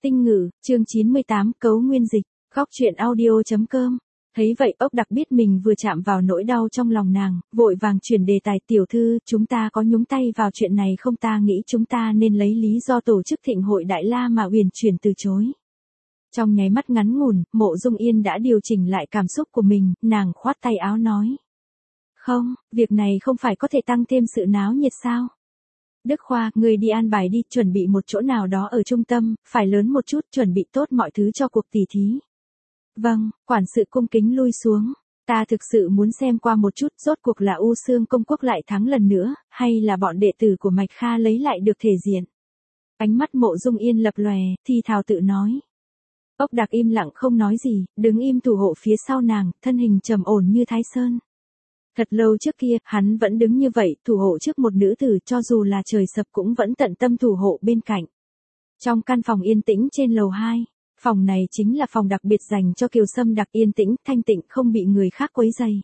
Tinh ngữ, chương 98, cấu nguyên dịch, góc truyện audio.com. Thấy vậy ốc đặc biết mình vừa chạm vào nỗi đau trong lòng nàng, vội vàng chuyển đề tài. Tiểu thư, chúng ta có nhúng tay vào chuyện này không? Ta nghĩ chúng ta nên lấy lý do tổ chức thịnh hội Đại La mà Uyển Chuyển từ chối. Trong nháy mắt ngắn ngủn, Mộ Dung Yên đã điều chỉnh lại cảm xúc của mình, nàng khoát tay áo nói. Không, việc này không phải có thể tăng thêm sự náo nhiệt sao? Đức Khoa, người đi an bài đi, chuẩn bị một chỗ nào đó ở trung tâm, phải lớn một chút, chuẩn bị tốt mọi thứ cho cuộc tỉ thí. Vâng, quản sự cung kính lui xuống. Ta thực sự muốn xem qua một chút, rốt cuộc là U Xương công quốc lại thắng lần nữa, hay là bọn đệ tử của Mạch Kha lấy lại được thể diện. Ánh mắt Mộ Dung Yên lập lòe, thì thào tự nói. Ốc Đặc im lặng không nói gì, đứng im thủ hộ phía sau nàng, thân hình trầm ổn như Thái Sơn. Thật lâu trước kia, hắn vẫn đứng như vậy, thủ hộ trước một nữ tử, cho dù là trời sập cũng vẫn tận tâm thủ hộ bên cạnh. Trong căn phòng yên tĩnh trên lầu 2, phòng này chính là phòng đặc biệt dành cho Kiều Sâm Đặc, yên tĩnh, thanh tịnh, không bị người khác quấy rầy.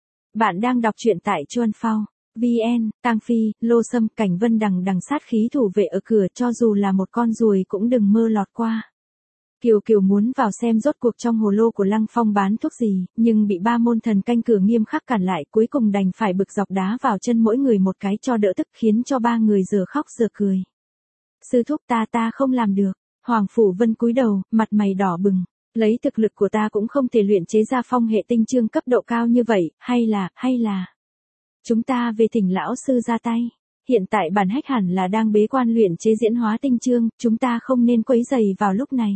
Bạn đang đọc truyện tại Chuan Phao, VN, Tang Phi, Lô Sâm, Cảnh Vân đằng đằng sát khí thủ vệ ở cửa, cho dù là một con ruồi cũng đừng mơ lọt qua. Kiều muốn vào xem rốt cuộc trong hồ lô của Lăng Phong bán thuốc gì, nhưng bị ba môn thần canh cửa nghiêm khắc cản lại, cuối cùng đành phải bực dọc đá vào chân mỗi người một cái cho đỡ tức, khiến cho ba người giờ khóc giờ cười. Sư thúc, ta không làm được. Hoàng Phủ Vân cúi đầu, mặt mày đỏ bừng. Lấy thực lực của ta cũng không thể luyện chế ra phong hệ tinh chương cấp độ cao như vậy, hay là chúng ta về thỉnh lão sư ra tay. Hiện tại bản hách hẳn là đang bế quan luyện chế diễn hóa tinh chương, chúng ta không nên quấy rầy vào lúc này.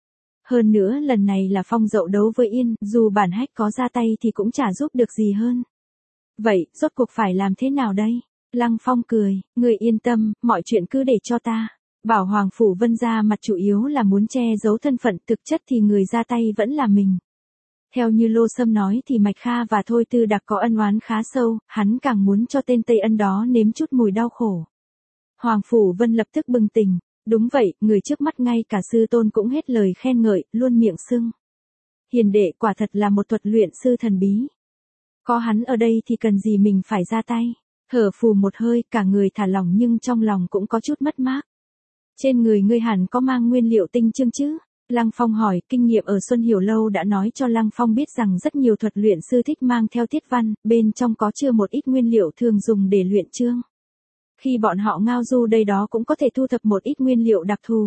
Hơn nữa lần này là Phong Dậu đấu với Yên, dù bản hách có ra tay thì cũng chả giúp được gì hơn. Vậy, rốt cuộc phải làm thế nào đây? Lăng Phong cười, người yên tâm, mọi chuyện cứ để cho ta. Bảo Hoàng Phủ Vân ra mặt chủ yếu là muốn che giấu thân phận, thực chất thì người ra tay vẫn là mình. Theo như Lô Sâm nói thì Mạch Kha và Thôi Tư Đặc có ân oán khá sâu, hắn càng muốn cho tên Tây Ân đó nếm chút mùi đau khổ. Hoàng Phủ Vân lập tức bừng tỉnh. Đúng vậy, người trước mắt ngay cả sư tôn cũng hết lời khen ngợi, luôn miệng xưng. Hiền đệ quả thật là một thuật luyện sư thần bí. Có hắn ở đây thì cần gì mình phải ra tay. Thở phù một hơi, cả người thả lỏng nhưng trong lòng cũng có chút mất mát. Trên người ngươi hẳn có mang nguyên liệu tinh chương chứ? Lăng Phong hỏi, kinh nghiệm ở Xuân Hiểu Lâu đã nói cho Lăng Phong biết rằng rất nhiều thuật luyện sư thích mang theo tiết văn, bên trong có chứa một ít nguyên liệu thường dùng để luyện chương. Khi bọn họ ngao du đây đó cũng có thể thu thập một ít nguyên liệu đặc thù.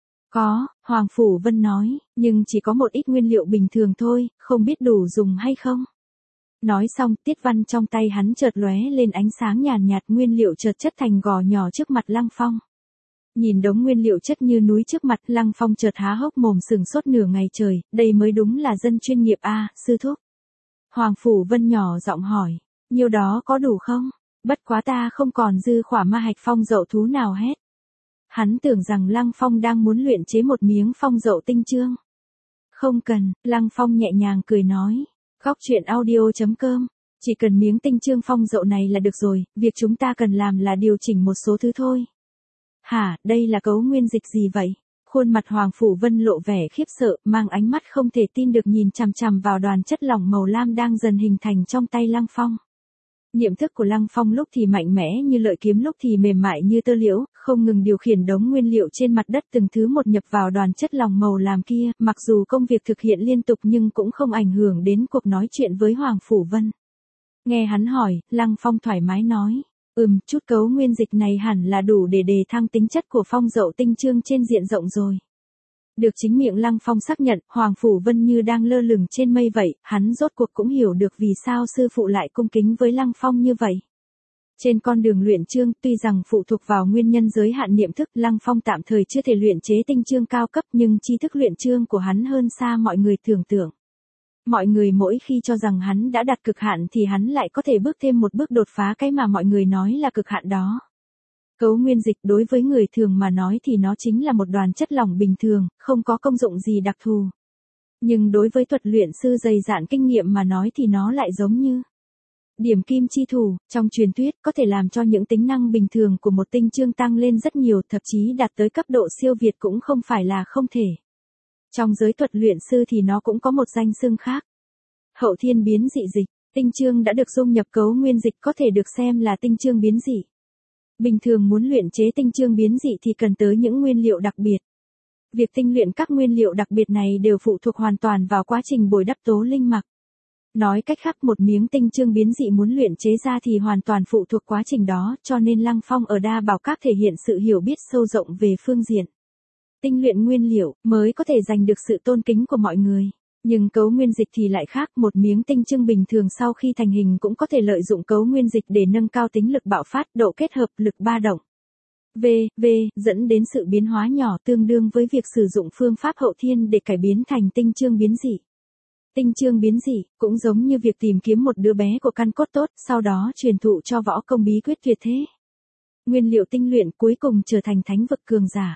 Có, Hoàng Phủ Vân nói, nhưng chỉ có một ít nguyên liệu bình thường thôi, không biết đủ dùng hay không. Nói xong, tiết văn trong tay hắn chợt lóe lên ánh sáng nhàn nhạt, nguyên liệu chợt chất thành gò nhỏ trước mặt Lăng Phong. Nhìn đống nguyên liệu chất như núi trước mặt, Lăng Phong chợt há hốc mồm sừng sốt nửa ngày trời, đây mới đúng là dân chuyên nghiệp a, sư thúc. Hoàng Phủ Vân nhỏ giọng hỏi, nhiêu đó có đủ không? Bất quá ta không còn dư khỏa ma hạch phong dậu thú nào hết. Hắn tưởng rằng Lăng Phong đang muốn luyện chế một miếng phong dậu tinh chương. Không cần, Lăng Phong nhẹ nhàng cười nói. Góc truyện audio.com. Chỉ cần miếng tinh chương phong dậu này là được rồi, việc chúng ta cần làm là điều chỉnh một số thứ thôi. Hả, đây là cấu nguyên dịch gì vậy? Khuôn mặt Hoàng Phủ Vân lộ vẻ khiếp sợ, mang ánh mắt không thể tin được nhìn chằm chằm vào đoàn chất lỏng màu lam đang dần hình thành trong tay Lăng Phong. Niệm thức của Lăng Phong lúc thì mạnh mẽ như lợi kiếm, lúc thì mềm mại như tơ liễu, không ngừng điều khiển đống nguyên liệu trên mặt đất từng thứ một nhập vào đoàn chất lỏng màu lam kia, mặc dù công việc thực hiện liên tục nhưng cũng không ảnh hưởng đến cuộc nói chuyện với Hoàng Phủ Vân. Nghe hắn hỏi, Lăng Phong thoải mái nói, chút cấu nguyên dịch này hẳn là đủ để đề thăng tính chất của phong dậu tinh chương trên diện rộng rồi. Được chính miệng Lăng Phong xác nhận, Hoàng Phủ Vân như đang lơ lửng trên mây vậy, hắn rốt cuộc cũng hiểu được vì sao sư phụ lại cung kính với Lăng Phong như vậy. Trên con đường luyện chương, tuy rằng phụ thuộc vào nguyên nhân giới hạn niệm thức, Lăng Phong tạm thời chưa thể luyện chế tinh chương cao cấp, nhưng tri thức luyện chương của hắn hơn xa mọi người tưởng tượng. Mọi người mỗi khi cho rằng hắn đã đạt cực hạn thì hắn lại có thể bước thêm một bước đột phá cái mà mọi người nói là cực hạn đó. Cấu nguyên dịch đối với người thường mà nói thì nó chính là một đoàn chất lỏng bình thường, không có công dụng gì đặc thù. Nhưng đối với thuật luyện sư dày dạn kinh nghiệm mà nói thì nó lại giống như điểm kim chi thủ, trong truyền thuyết có thể làm cho những tính năng bình thường của một tinh chương tăng lên rất nhiều, thậm chí đạt tới cấp độ siêu việt cũng không phải là không thể. Trong giới thuật luyện sư thì nó cũng có một danh xưng khác. Hậu thiên biến dị dịch, tinh chương đã được dung nhập cấu nguyên dịch có thể được xem là tinh chương biến dị. Bình thường muốn luyện chế tinh chương biến dị thì cần tới những nguyên liệu đặc biệt. Việc tinh luyện các nguyên liệu đặc biệt này đều phụ thuộc hoàn toàn vào quá trình bồi đắp tố linh mặc. Nói cách khác, một miếng tinh chương biến dị muốn luyện chế ra thì hoàn toàn phụ thuộc quá trình đó, cho nên Lăng Phong ở Đa Bảo Các thể hiện sự hiểu biết sâu rộng về phương diện tinh luyện nguyên liệu, mới có thể giành được sự tôn kính của mọi người. Nhưng cấu nguyên dịch thì lại khác, một miếng tinh chương bình thường sau khi thành hình cũng có thể lợi dụng cấu nguyên dịch để nâng cao tính lực bạo phát, độ kết hợp, lực ba động. Dẫn đến sự biến hóa nhỏ tương đương với việc sử dụng phương pháp hậu thiên để cải biến thành tinh chương biến dị. Tinh chương biến dị, cũng giống như việc tìm kiếm một đứa bé của căn cốt tốt, sau đó truyền thụ cho võ công bí quyết tuyệt thế. Nguyên liệu tinh luyện cuối cùng trở thành thánh vực cường giả.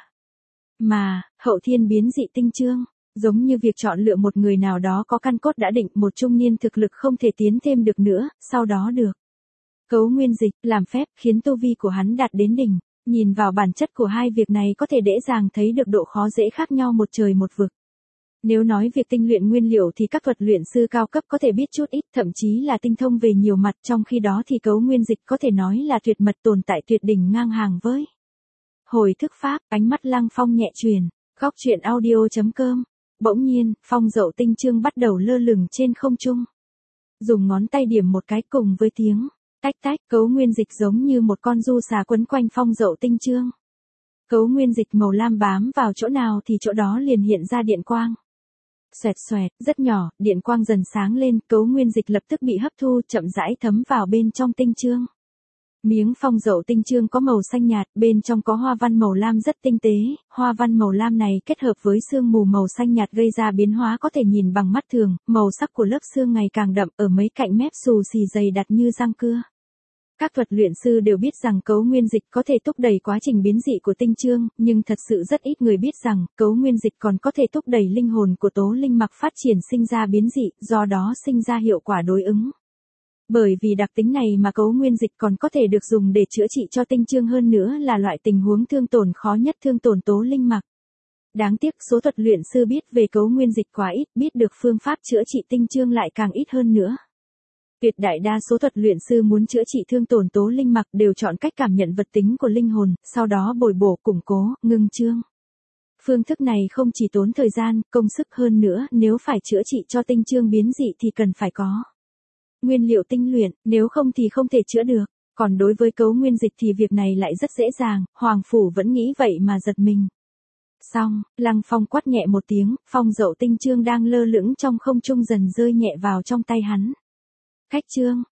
Mà, hậu thiên biến dị tinh chương, giống như việc chọn lựa một người nào đó có căn cốt đã định, một trung niên thực lực không thể tiến thêm được nữa, sau đó được cấu nguyên dịch, làm phép, khiến tu vi của hắn đạt đến đỉnh. Nhìn vào bản chất của hai việc này có thể dễ dàng thấy được độ khó dễ khác nhau một trời một vực. Nếu nói việc tinh luyện nguyên liệu thì các thuật luyện sư cao cấp có thể biết chút ít, thậm chí là tinh thông về nhiều mặt, trong khi đó thì cấu nguyên dịch có thể nói là tuyệt mật tồn tại tuyệt đỉnh ngang hàng với hồi thức pháp. Ánh mắt Lăng Phong nhẹ truyền, góc truyện audio.com. Bỗng nhiên, phong dậu tinh chương bắt đầu lơ lửng trên không trung. Dùng ngón tay điểm một cái, cùng với tiếng tách tách, cấu nguyên dịch giống như một con du xà quấn quanh phong dậu tinh chương. Cấu nguyên dịch màu lam bám vào chỗ nào thì chỗ đó liền hiện ra điện quang. Xoẹt xoẹt, rất nhỏ, điện quang dần sáng lên, cấu nguyên dịch lập tức bị hấp thu, chậm rãi thấm vào bên trong tinh chương. Miếng phong dậu tinh chương có màu xanh nhạt, bên trong có hoa văn màu lam rất tinh tế, hoa văn màu lam này kết hợp với sương mù màu xanh nhạt gây ra biến hóa có thể nhìn bằng mắt thường, màu sắc của lớp xương ngày càng đậm, ở mấy cạnh mép xù xì dày đặc như răng cưa. Các thuật luyện sư đều biết rằng cấu nguyên dịch có thể thúc đẩy quá trình biến dị của tinh chương, nhưng thật sự rất ít người biết rằng, cấu nguyên dịch còn có thể thúc đẩy linh hồn của tố linh mặc phát triển sinh ra biến dị, do đó sinh ra hiệu quả đối ứng. Bởi vì đặc tính này mà cấu nguyên dịch còn có thể được dùng để chữa trị cho tinh chương, hơn nữa là loại tình huống thương tổn khó nhất, thương tổn tố linh mặc. Đáng tiếc số thuật luyện sư biết về cấu nguyên dịch quá ít, biết được phương pháp chữa trị tinh chương lại càng ít hơn nữa. Tuyệt đại đa số thuật luyện sư muốn chữa trị thương tổn tố linh mặc đều chọn cách cảm nhận vật tính của linh hồn, sau đó bồi bổ, củng cố, ngưng chương. Phương thức này không chỉ tốn thời gian, công sức, hơn nữa, nếu phải chữa trị cho tinh chương biến dị thì cần phải có nguyên liệu tinh luyện, nếu không thì không thể chữa được. Còn đối với cấu nguyên dịch thì việc này lại rất dễ dàng, Hoàng Phủ vẫn nghĩ vậy mà giật mình. Xong, Lăng Phong quát nhẹ một tiếng, phong dậu tinh chương đang lơ lửng trong không trung dần rơi nhẹ vào trong tay hắn. Khách chương,